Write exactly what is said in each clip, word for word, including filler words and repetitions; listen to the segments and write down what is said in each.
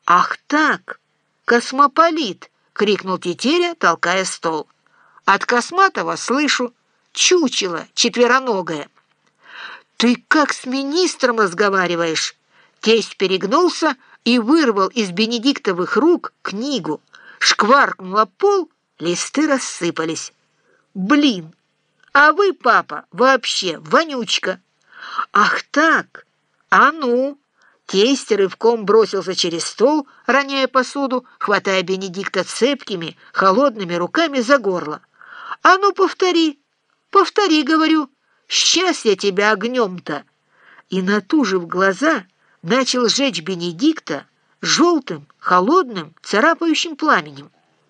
«Ах так! Космополит!» — крикнул Тетеря, толкая стол. «От Косматова слышу. Чучело четвероногое». «Ты как с министром разговариваешь?» Тесть перегнулся и вырвал из Бенедиктовых рук книгу. Шкваркнул об пол, листы рассыпались. «Блин! А вы, папа, вообще вонючка!» «Ах так! А ну!» Тесть рывком бросился через стол, роняя посуду, хватая Бенедикта цепкими, холодными руками за горло. «А ну, повтори! Повтори, говорю! Сейчас я тебя огнем-то!» И, натужив глаза, начал жечь Бенедикта желтым, холодным, царапающим пламенем.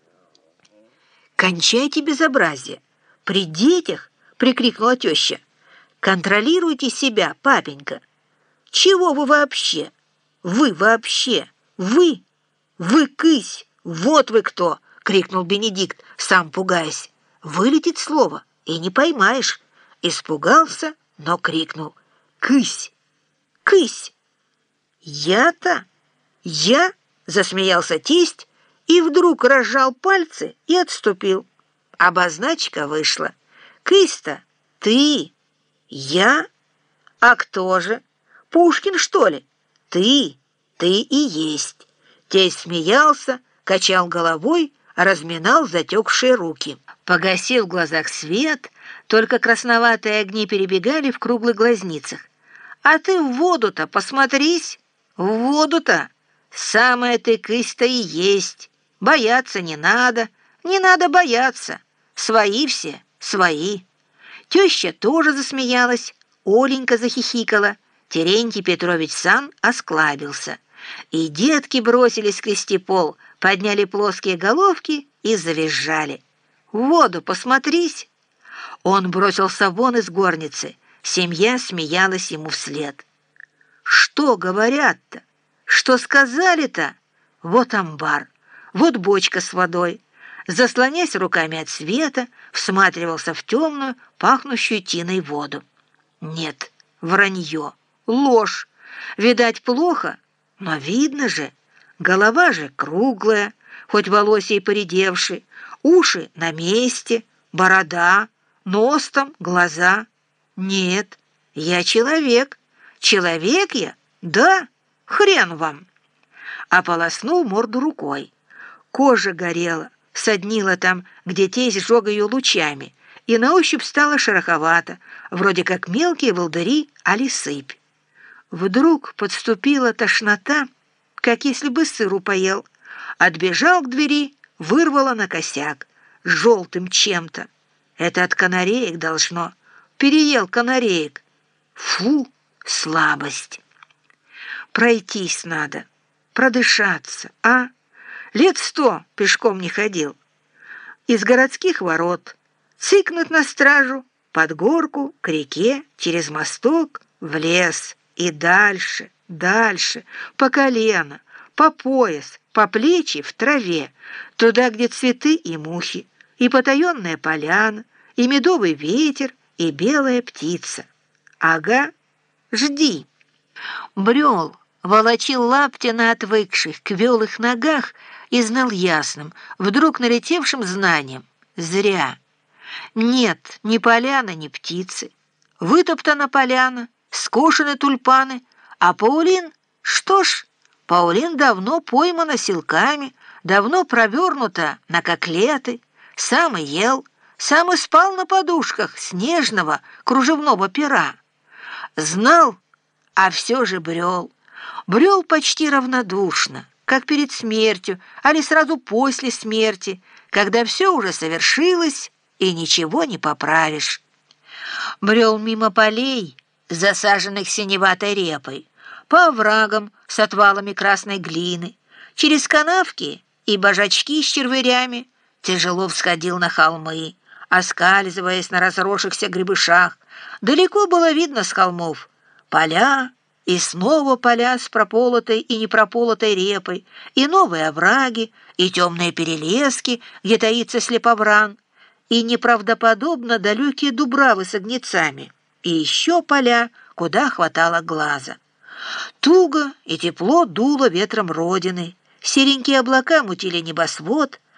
«Кончайте безобразие! При детях!» — прикрикнула теща. «Контролируйте себя, папенька! Чего вы вообще? Вы вообще! Вы! Вы кысь! Вот вы кто!» — крикнул Бенедикт, сам пугаясь. «Вылетит слово, и не поймаешь!» Испугался, но крикнул. «Кысь! Кысь!» «Я-то? Я?» — засмеялся тесть и вдруг разжал пальцы и отступил. Обозначка вышла. «Кысь-то ты? Я? А кто же? Пушкин, что ли? Ты, ты и есть». Тесть смеялся, качал головой, разминал затекшие руки. Погасил в глазах свет, только красноватые огни перебегали в круглых глазницах. «А ты в воду-то посмотрись! В воду-то! Самая ты кысь-то и есть! Бояться не надо, не надо бояться! Свои все, свои!» Теща тоже засмеялась, Оленька захихикала, Терентий Петрович Сан осклабился. И детки бросились скрести пол, подняли плоские головки и завизжали. «В воду посмотрись!» Он бросился вон из горницы. Семья смеялась ему вслед. «Что говорят-то? Что сказали-то? Вот амбар, вот бочка с водой». Заслоняясь руками от света, всматривался в темную, пахнущую тиной воду. Нет, вранье, ложь. Видать, плохо, но видно же. Голова же круглая, хоть волосья и поредевшие, уши на месте, борода, нос там, глаза. Нет, я человек. Человек я? Да, хрен вам. Ополоснул морду рукой. Кожа горела, соднила там, где тесть сжег ее лучами, и на ощупь стало шероховато, вроде как мелкие волдыри али сыпь. Вдруг подступила тошнота, как если бы сыру поел. Отбежал к двери, вырвало на косяк, с желтым чем-то. Это от канареек должно. Переел канареек. Фу, слабость. Пройтись надо, продышаться, а? Лет сто пешком не ходил. Из городских ворот цикнуть на стражу, под горку, к реке, через мосток, в лес и дальше, дальше, по колено, по пояс, по плечи в траве, туда, где цветы и мухи, и потаенная поляна, и медовый ветер, и белая птица. Ага, жди. Брел, волочил лапти на отвыкших, квелых ногах и знал ясным, вдруг налетевшим знанием. Зря. Нет ни поляна, ни птицы. Вытоптана поляна, скошены тюльпаны, а Паулин, что ж, Паулин давно поймана силками, давно провернута на коклеты, сам и ел, сам и спал на подушках снежного кружевного пера. Знал, а все же брел. Брел почти равнодушно, как перед смертью, али сразу после смерти, когда все уже совершилось и ничего не поправишь. Брел мимо полей, засаженных синеватой репой, по оврагам с отвалами красной глины, через канавки и божачки с червырями, тяжело всходил на холмы, оскальзываясь на разросшихся гребышах. Далеко было видно с холмов поля, и снова поля с прополотой и непрополотой репой, и новые овраги, и темные перелески, где таится слеповран, и неправдоподобно далекие дубравы с огнецами, и еще поля, куда хватало глаза. Туго и тепло дуло ветром родины, Серенькие облака мутили небосвод,